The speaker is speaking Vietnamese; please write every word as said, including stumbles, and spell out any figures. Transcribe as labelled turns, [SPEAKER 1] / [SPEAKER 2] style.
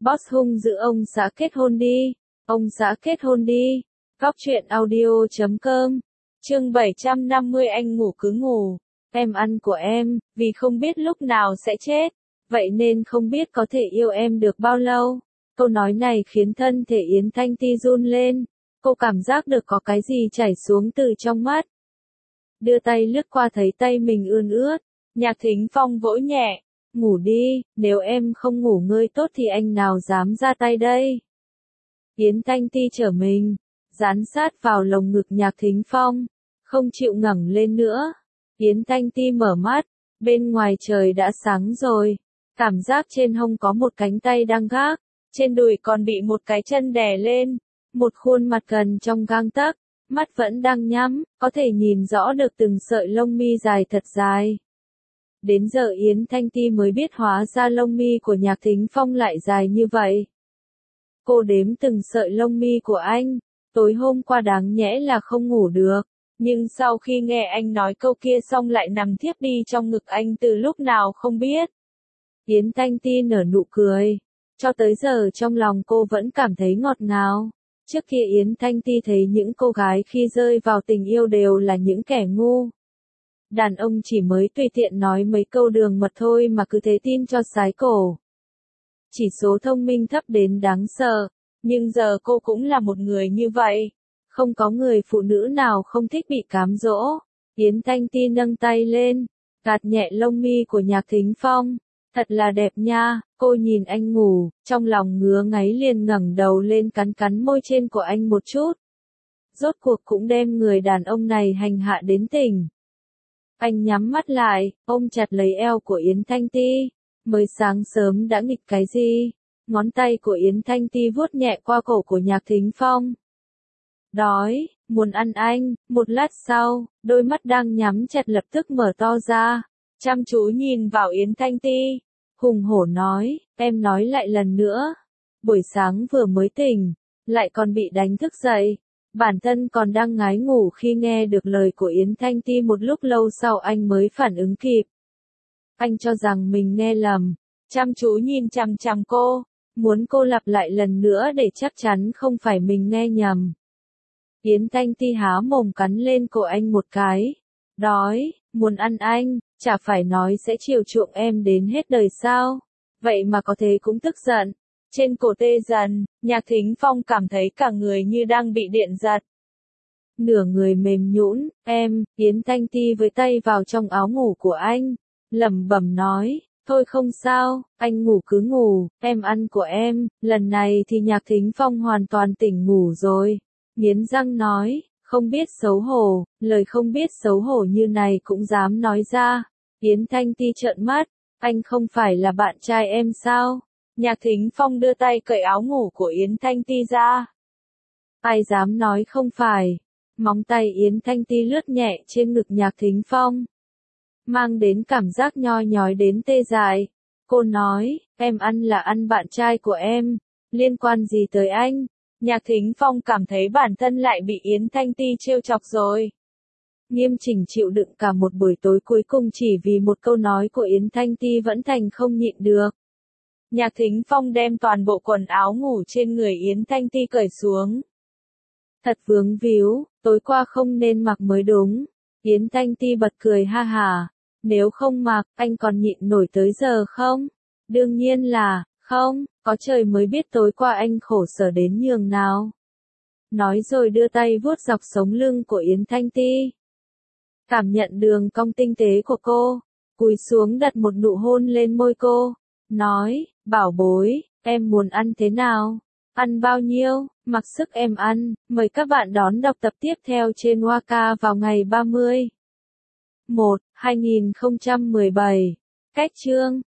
[SPEAKER 1] Boss hung dữ ông xã kết hôn đi. Ông xã kết hôn đi. Góc truyện audio chấm com. Chương bảy trăm năm mươi anh ngủ cứ ngủ. Em ăn của em, vì không biết lúc nào sẽ chết. Vậy nên không biết có thể yêu em được bao lâu. Câu nói này khiến thân thể Yến Thanh Ti run lên. Cô cảm giác được có cái gì chảy xuống từ trong mắt. Đưa tay lướt qua thấy tay mình ươn ướt. Nhạc Thính Phong vỗ nhẹ. Ngủ đi, nếu em không ngủ ngơi tốt thì anh nào dám ra tay đây. Yến Thanh Ti trở mình, dán sát vào lồng ngực Nhạc Thính Phong, không chịu ngẩng lên nữa. Yến Thanh Ti mở mắt, bên ngoài trời đã sáng rồi, cảm giác trên hông có một cánh tay đang gác, trên đùi còn bị một cái chân đè lên, một khuôn mặt gần trong gang tấc, mắt vẫn đang nhắm, có thể nhìn rõ được từng sợi lông mi dài thật dài. Đến giờ Yến Thanh Ti mới biết hóa ra lông mi của Nhạc Thính Phong lại dài như vậy. Cô đếm từng sợi lông mi của anh, tối hôm qua đáng nhẽ là không ngủ được, nhưng sau khi nghe anh nói câu kia xong lại nằm thiếp đi trong ngực anh từ lúc nào không biết. Yến Thanh Ti nở nụ cười, cho tới giờ trong lòng cô vẫn cảm thấy ngọt ngào. Trước kia Yến Thanh Ti thấy những cô gái khi rơi vào tình yêu đều là những kẻ ngu. Đàn ông chỉ mới tùy tiện nói mấy câu đường mật thôi mà cứ thế tin cho sái cổ. Chỉ số thông minh thấp đến đáng sợ, nhưng giờ cô cũng là một người như vậy. Không có người phụ nữ nào không thích bị cám dỗ. Yến Thanh Ti nâng tay lên, gạt nhẹ lông mi của Nhạc Thính Phong. Thật là đẹp nha, cô nhìn anh ngủ, trong lòng ngứa ngáy liền ngẩng đầu lên cắn cắn môi trên của anh một chút. Rốt cuộc cũng đem người đàn ông này hành hạ đến tỉnh. Anh nhắm mắt lại, ôm chặt lấy eo của Yến Thanh Ti. Mới sáng sớm đã nghịch cái gì? Ngón tay của Yến Thanh Ti vuốt nhẹ qua cổ của Nhạc Thính Phong. Đói, muốn ăn anh. Một lát sau, đôi mắt đang nhắm chặt lập tức mở to ra, chăm chú nhìn vào Yến Thanh Ti. Hùng hổ nói, em nói lại lần nữa. Buổi sáng vừa mới tỉnh, lại còn bị đánh thức dậy. Bản thân còn đang ngái ngủ khi nghe được lời của Yến Thanh Ti, một lúc lâu sau anh mới phản ứng kịp. Anh cho rằng mình nghe lầm, chăm chú nhìn chằm chằm cô, muốn cô lặp lại lần nữa để chắc chắn không phải mình nghe nhầm. Yến Thanh Ti há mồm cắn lên cổ anh một cái. Đói, muốn ăn anh, chả phải nói sẽ chiều chuộng em đến hết đời sao? Vậy mà có thế cũng tức giận. Trên cổ tê dần, Nhạc Thính Phong cảm thấy cả người như đang bị điện giật. Nửa người mềm nhũn, em, Yến Thanh Ti với tay vào trong áo ngủ của anh, lẩm bẩm nói, thôi không sao, anh ngủ cứ ngủ, em ăn của em. Lần này thì Nhạc Thính Phong hoàn toàn tỉnh ngủ rồi. Nghiến răng nói, không biết xấu hổ, lời không biết xấu hổ như này cũng dám nói ra. Yến Thanh Ti trợn mắt, anh không phải là bạn trai em sao? Nhạc Thính Phong đưa tay cởi áo ngủ của Yến Thanh Ti ra. Ai dám nói không phải? Móng tay Yến Thanh Ti lướt nhẹ trên ngực Nhạc Thính Phong, mang đến cảm giác nhoi nhói đến tê dại. Cô nói, em ăn là ăn bạn trai của em, liên quan gì tới anh? Nhạc Thính Phong cảm thấy bản thân lại bị Yến Thanh Ti trêu chọc rồi. Nghiêm chỉnh chịu đựng cả một buổi tối cuối cùng chỉ vì một câu nói của Yến Thanh Ti vẫn thành không nhịn được. Nhạc Thính Phong đem toàn bộ quần áo ngủ trên người Yến Thanh Ti cởi xuống. Thật vướng víu, tối qua không nên mặc mới đúng. Yến Thanh Ti bật cười ha hả. Nếu không mặc, anh còn nhịn nổi tới giờ không? Đương nhiên là, không, có trời mới biết tối qua anh khổ sở đến nhường nào. Nói rồi đưa tay vuốt dọc sống lưng của Yến Thanh Ti. Cảm nhận đường cong tinh tế của cô, cúi xuống đặt một nụ hôn lên môi cô. Nói, bảo bối, em muốn ăn thế nào? Ăn bao nhiêu? Mặc sức em ăn. Mời các bạn đón đọc tập tiếp theo trên Waka vào ngày ba mươi tháng một năm hai nghìn không trăm mười bảy. Cách chương